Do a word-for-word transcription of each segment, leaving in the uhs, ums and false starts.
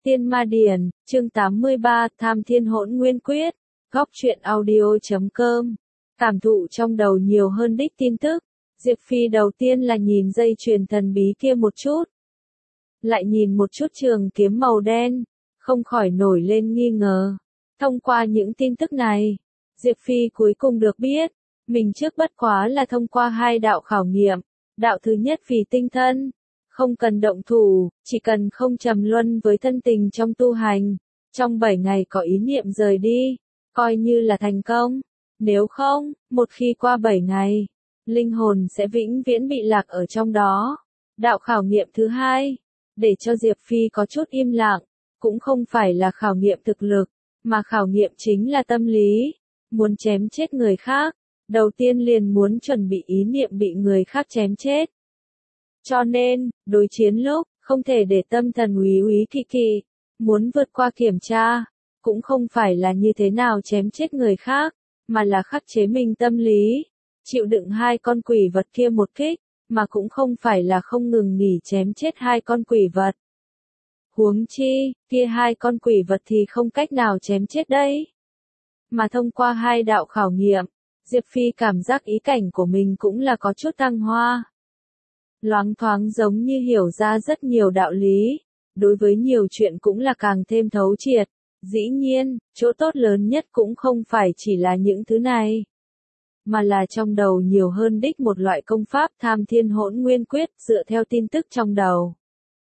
Tiên Ma Điển, chương tám mươi ba, Tham Thiên Hỗn Nguyên Quyết, góc truyện audio chấm com. Cảm thụ trong đầu nhiều hơn đích tin tức, Diệp Phi đầu tiên là nhìn dây chuyền thần bí kia một chút. Lại nhìn một chút trường kiếm màu đen, không khỏi nổi lên nghi ngờ. Thông qua những tin tức này, Diệp Phi cuối cùng được biết, mình trước bất quá là thông qua hai đạo khảo nghiệm. Đạo thứ nhất vì tinh thân, không cần động thủ, chỉ cần không trầm luân với thân tình trong tu hành, trong bảy ngày có ý niệm rời đi, coi như là thành công. Nếu không, một khi qua bảy ngày, linh hồn sẽ vĩnh viễn bị lạc ở trong đó. Đạo khảo nghiệm thứ hai, để cho Diệp Phi có chút im lặng, cũng không phải là khảo nghiệm thực lực, mà khảo nghiệm chính là tâm lý. Muốn chém chết người khác, đầu tiên liền muốn chuẩn bị ý niệm bị người khác chém chết. Cho nên, đối chiến lúc, không thể để tâm thần úy úy kỵ kỵ, muốn vượt qua kiểm tra, cũng không phải là như thế nào chém chết người khác, mà là khắc chế mình tâm lý, chịu đựng hai con quỷ vật kia một kích, mà cũng không phải là không ngừng nghỉ chém chết hai con quỷ vật. Huống chi, kia hai con quỷ vật thì không cách nào chém chết đấy. Mà thông qua hai đạo khảo nghiệm, Diệp Phi cảm giác ý cảnh của mình cũng là có chút thăng hoa. Loáng thoáng giống như hiểu ra rất nhiều đạo lý, đối với nhiều chuyện cũng là càng thêm thấu triệt. Dĩ nhiên, chỗ tốt lớn nhất cũng không phải chỉ là những thứ này, mà là trong đầu nhiều hơn đích một loại công pháp Tham Thiên Hỗn Nguyên Quyết dựa theo tin tức trong đầu.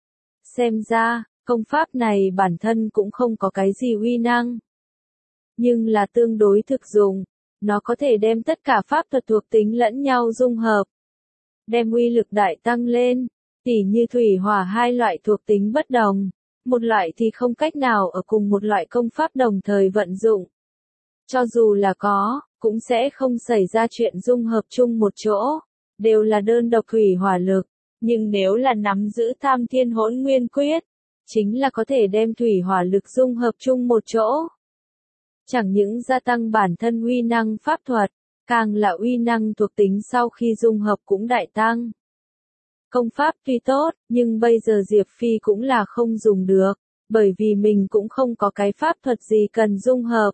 Xem ra, công pháp này bản thân cũng không có cái gì uy năng, nhưng là tương đối thực dụng, nó có thể đem tất cả pháp thuật thuộc tính lẫn nhau dung hợp, đem uy lực đại tăng lên, tỉ như thủy hỏa hai loại thuộc tính bất đồng, một loại thì không cách nào ở cùng một loại công pháp đồng thời vận dụng. Cho dù là có, cũng sẽ không xảy ra chuyện dung hợp chung một chỗ, đều là đơn độc thủy hỏa lực, nhưng nếu là nắm giữ Tham Thiên Hỗn Nguyên Quyết, chính là có thể đem thủy hỏa lực dung hợp chung một chỗ. Chẳng những gia tăng bản thân uy năng pháp thuật, càng là uy năng thuộc tính sau khi dung hợp cũng đại tăng. Công pháp tuy tốt, nhưng bây giờ Diệp Phi cũng là không dùng được, bởi vì mình cũng không có cái pháp thuật gì cần dung hợp.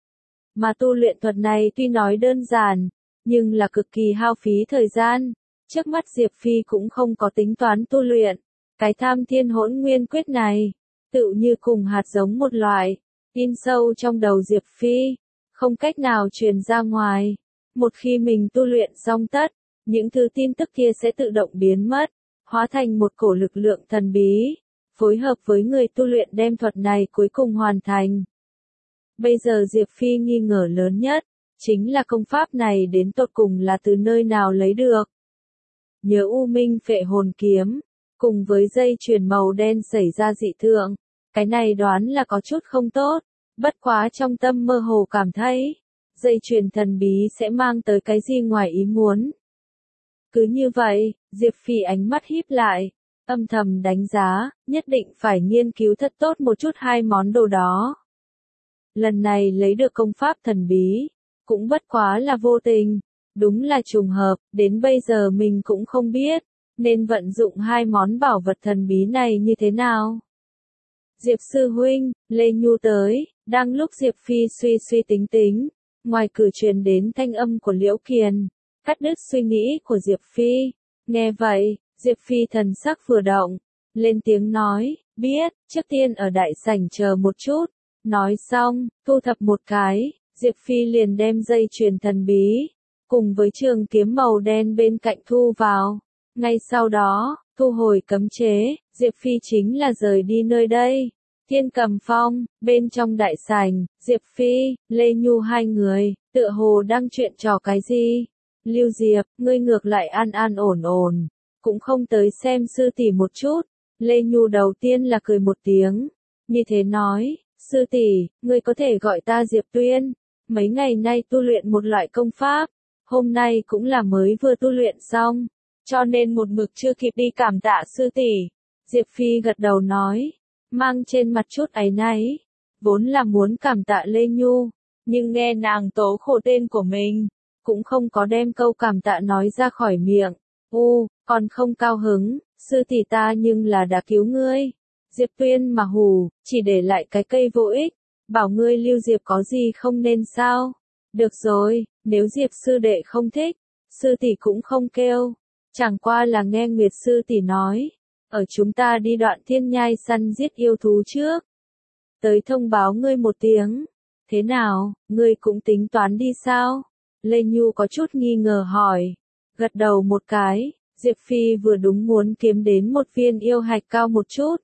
Mà tu luyện thuật này tuy nói đơn giản, nhưng là cực kỳ hao phí thời gian. Trước mắt Diệp Phi cũng không có tính toán tu luyện. Cái Tham Thiên Hỗn Nguyên Quyết này, tựu như cùng hạt giống một loại, in sâu trong đầu Diệp Phi, không cách nào truyền ra ngoài. Một khi mình tu luyện xong tất, những thứ tin tức kia sẽ tự động biến mất, hóa thành một cổ lực lượng thần bí, phối hợp với người tu luyện đem thuật này cuối cùng hoàn thành. Bây giờ Diệp Phi nghi ngờ lớn nhất, chính là công pháp này đến tột cùng là từ nơi nào lấy được. Nhớ U Minh Phệ Hồn Kiếm, cùng với dây chuyền màu đen xảy ra dị thường, cái này đoán là có chút không tốt, bất quá trong tâm mơ hồ cảm thấy, dây chuyền thần bí sẽ mang tới cái gì ngoài ý muốn. Cứ như vậy, Diệp Phi ánh mắt híp lại, âm thầm đánh giá, nhất định phải nghiên cứu thật tốt một chút hai món đồ đó. Lần này lấy được công pháp thần bí, cũng bất quá là vô tình, đúng là trùng hợp, đến bây giờ mình cũng không biết, nên vận dụng hai món bảo vật thần bí này như thế nào. Diệp sư huynh, Lê Nhu tới, đang lúc Diệp Phi suy suy tính tính, ngoài cửa truyền đến thanh âm của Liễu Kiền, cắt đứt suy nghĩ của Diệp Phi. Nghe vậy, Diệp Phi thần sắc vừa động, lên tiếng nói, biết, trước tiên ở đại sảnh chờ một chút. Nói xong, thu thập một cái, Diệp Phi liền đem dây chuyền thần bí, cùng với trường kiếm màu đen bên cạnh thu vào. Ngay sau đó, thu hồi cấm chế, Diệp Phi chính là rời đi nơi đây. Thiên Cầm Phong, bên trong đại sảnh, Diệp Phi, Lê Nhu hai người, tựa hồ đang chuyện trò cái gì. Lưu Diệp, ngươi ngược lại an an ổn ổn, cũng không tới xem sư tỷ một chút. Lê Nhu đầu tiên là cười một tiếng, như thế nói, sư tỷ, ngươi có thể gọi ta Diệp Tuyên, mấy ngày nay tu luyện một loại công pháp, hôm nay cũng là mới vừa tu luyện xong, cho nên một mực chưa kịp đi cảm tạ sư tỷ. Diệp Phi gật đầu nói, mang trên mặt chút áy náy, vốn là muốn cảm tạ Lê Nhu, nhưng nghe nàng tố khổ tên của mình, cũng không có đem câu cảm tạ nói ra khỏi miệng. U, còn không cao hứng, sư tỷ ta nhưng là đã cứu ngươi. Diệp Tuyên mà hù, chỉ để lại cái cây vô ích, bảo ngươi lưu Diệp có gì không nên sao? Được rồi, nếu Diệp sư đệ không thích, sư tỷ cũng không kêu, chẳng qua là nghe Nguyệt sư tỷ nói, ở chúng ta đi đoạn thiên nhai săn giết yêu thú trước. Tới thông báo ngươi một tiếng, thế nào, ngươi cũng tính toán đi sao? Lê Nhu có chút nghi ngờ hỏi, gật đầu một cái, Diệp Phi vừa đúng muốn kiếm đến một viên yêu hạch cao một chút.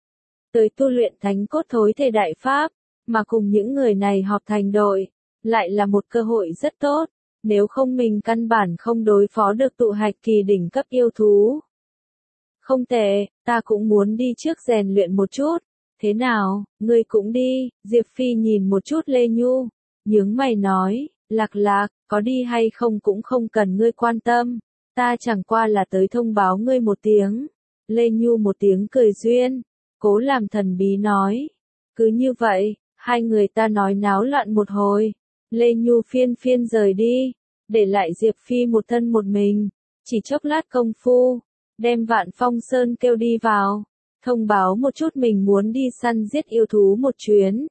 Tới tu luyện thánh cốt thối thể đại pháp, mà cùng những người này họp thành đội, lại là một cơ hội rất tốt, nếu không mình căn bản không đối phó được tụ hạch kỳ đỉnh cấp yêu thú. Không tệ, ta cũng muốn đi trước rèn luyện một chút, thế nào, ngươi cũng đi, Diệp Phi nhìn một chút Lê Nhu, nhướng mày nói, Lạc Lạc, có đi hay không cũng không cần ngươi quan tâm, ta chẳng qua là tới thông báo ngươi một tiếng. Lê Nhu một tiếng cười duyên, cố làm thần bí nói, cứ như vậy, hai người ta nói náo loạn một hồi, Lê Nhu phiên phiên rời đi, để lại Diệp Phi một thân một mình, chỉ chốc lát công phu, đem Vạn Phong Sơn kêu đi vào, thông báo một chút mình muốn đi săn giết yêu thú một chuyến.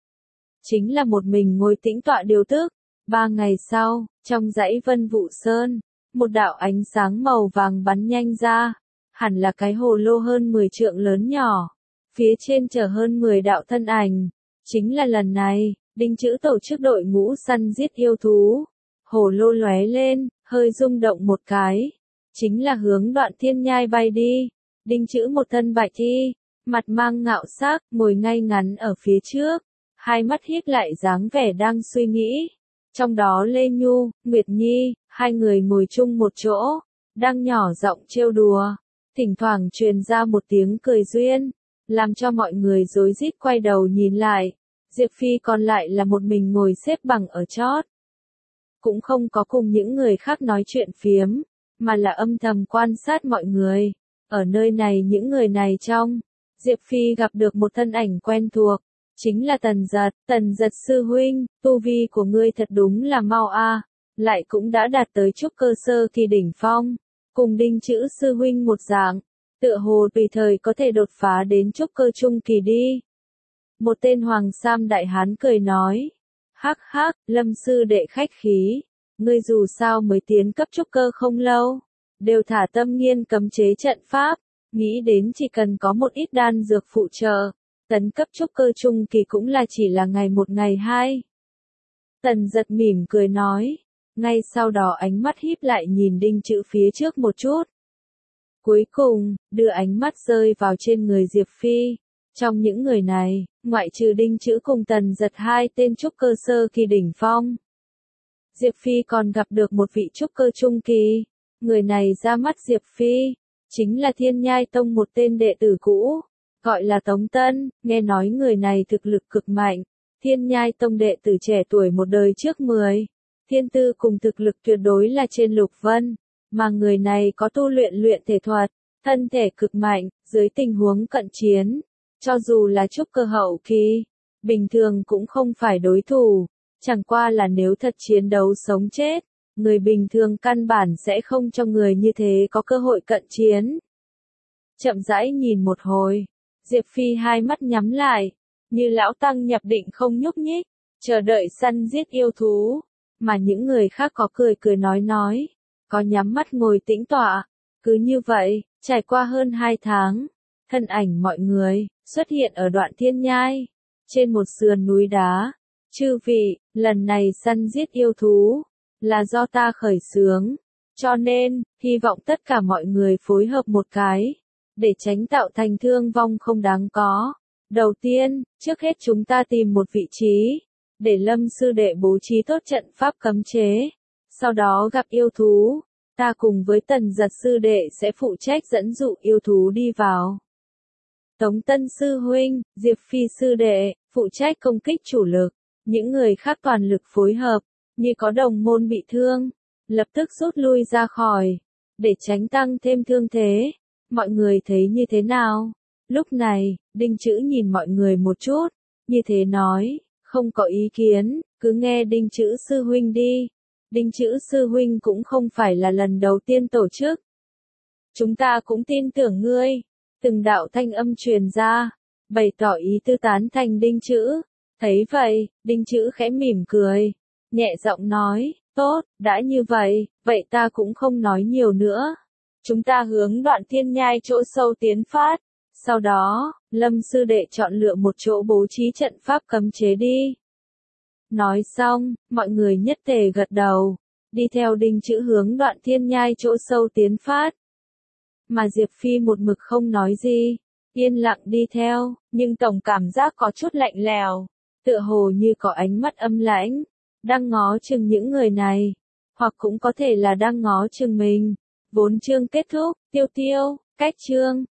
Chính là một mình ngồi tĩnh tọa điều tức, ba ngày sau, trong dãy Vân Vũ Sơn, một đạo ánh sáng màu vàng bắn nhanh ra, hẳn là cái hồ lô hơn mười trượng lớn nhỏ, phía trên chở hơn mười đạo thân ảnh, chính là lần này, Đinh Chữ tổ chức đội ngũ săn giết yêu thú, hồ lô lóe lên, hơi rung động một cái, chính là hướng Đoạn Thiên Nhai bay đi, Đinh Chữ một thân bạch y, mặt mang ngạo sắc, ngồi ngay ngắn ở phía trước, hai mắt híp lại dáng vẻ đang suy nghĩ. Trong đó Lê Nhu, Nguyệt Nhi, hai người ngồi chung một chỗ, đang nhỏ giọng trêu đùa, thỉnh thoảng truyền ra một tiếng cười duyên, làm cho mọi người rối rít quay đầu nhìn lại. Diệp Phi còn lại là một mình ngồi xếp bằng ở chót. Cũng không có cùng những người khác nói chuyện phiếm, mà là âm thầm quan sát mọi người. Ở nơi này những người này trong, Diệp Phi gặp được một thân ảnh quen thuộc, chính là Tần Giật. Tần Giật sư huynh, tu vi của ngươi thật đúng là mau a, lại cũng đã đạt tới trúc cơ sơ kỳ đỉnh phong, cùng Đinh Chữ sư huynh một dạng, tựa hồ tùy thời có thể đột phá đến trúc cơ trung kỳ đi. Một tên Hoàng Sam đại hán cười nói, hắc hắc, Lâm sư đệ khách khí, ngươi dù sao mới tiến cấp trúc cơ không lâu, đều thả tâm nghiên cấm chế trận pháp, nghĩ đến chỉ cần có một ít đan dược phụ trợ, tấn cấp trúc cơ trung kỳ cũng là chỉ là ngày một ngày hai. Tần Giật mỉm cười nói, ngay sau đó ánh mắt híp lại nhìn Đinh Chữ phía trước một chút. Cuối cùng, đưa ánh mắt rơi vào trên người Diệp Phi. Trong những người này, ngoại trừ Đinh Chữ cùng Tần Giật hai tên trúc cơ sơ kỳ đỉnh phong, Diệp Phi còn gặp được một vị trúc cơ trung kỳ. Người này ra mắt Diệp Phi, chính là Thiên Nhai Tông một tên đệ tử cũ, gọi là Tống Tân. Nghe nói người này thực lực cực mạnh, Thiên Nhai Tông đệ tử trẻ tuổi một đời trước mười, thiên tư cùng thực lực tuyệt đối là trên lục vân, mà người này có tu luyện luyện thể thuật, thân thể cực mạnh, dưới tình huống cận chiến, cho dù là trúc cơ hậu kỳ, bình thường cũng không phải đối thủ, chẳng qua là nếu thật chiến đấu sống chết, người bình thường căn bản sẽ không cho người như thế có cơ hội cận chiến. Chậm rãi nhìn một hồi, Diệp Phi hai mắt nhắm lại, như lão tăng nhập định không nhúc nhích, chờ đợi săn giết yêu thú, mà những người khác có cười cười nói nói, có nhắm mắt ngồi tĩnh tọa. Cứ như vậy, trải qua hơn hai tháng, thân ảnh mọi người xuất hiện ở Đoạn Thiên Nhai, trên một sườn núi đá. Chư vị, lần này săn giết yêu thú là do ta khởi xướng, cho nên hy vọng tất cả mọi người phối hợp một cái, để tránh tạo thành thương vong không đáng có. Đầu tiên, trước hết chúng ta tìm một vị trí, để Lâm sư đệ bố trí tốt trận pháp cấm chế. Sau đó gặp yêu thú, ta cùng với Tần Giật sư đệ sẽ phụ trách dẫn dụ yêu thú đi vào. Tống Tân sư huynh, Diệp Phi sư đệ, phụ trách công kích chủ lực. Những người khác toàn lực phối hợp, như có đồng môn bị thương, lập tức rút lui ra khỏi, để tránh tăng thêm thương thế. Mọi người thấy như thế nào? Lúc này, Đinh Chữ nhìn mọi người một chút, như thế nói, không có ý kiến, cứ nghe Đinh Chữ sư huynh đi. Đinh Chữ sư huynh cũng không phải là lần đầu tiên tổ chức. Chúng ta cũng tin tưởng ngươi. Từng đạo thanh âm truyền ra, bày tỏ ý tư tán thành Đinh Chữ. Thấy vậy, Đinh Chữ khẽ mỉm cười, nhẹ giọng nói, tốt, đã như vậy, vậy ta cũng không nói nhiều nữa. Chúng ta hướng Đoạn Thiên Nhai chỗ sâu tiến phát. Sau đó, Lâm sư đệ chọn lựa một chỗ bố trí trận pháp cấm chế đi. Nói xong, mọi người nhất tề gật đầu, đi theo Đinh Chữ hướng Đoạn Thiên Nhai chỗ sâu tiến phát. Mà Diệp Phi một mực không nói gì, yên lặng đi theo, nhưng tổng cảm giác có chút lạnh lèo, tựa hồ như có ánh mắt âm lãnh, đang ngó chừng những người này, hoặc cũng có thể là đang ngó chừng mình. Vốn chương kết thúc, tiêu tiêu, cách chương.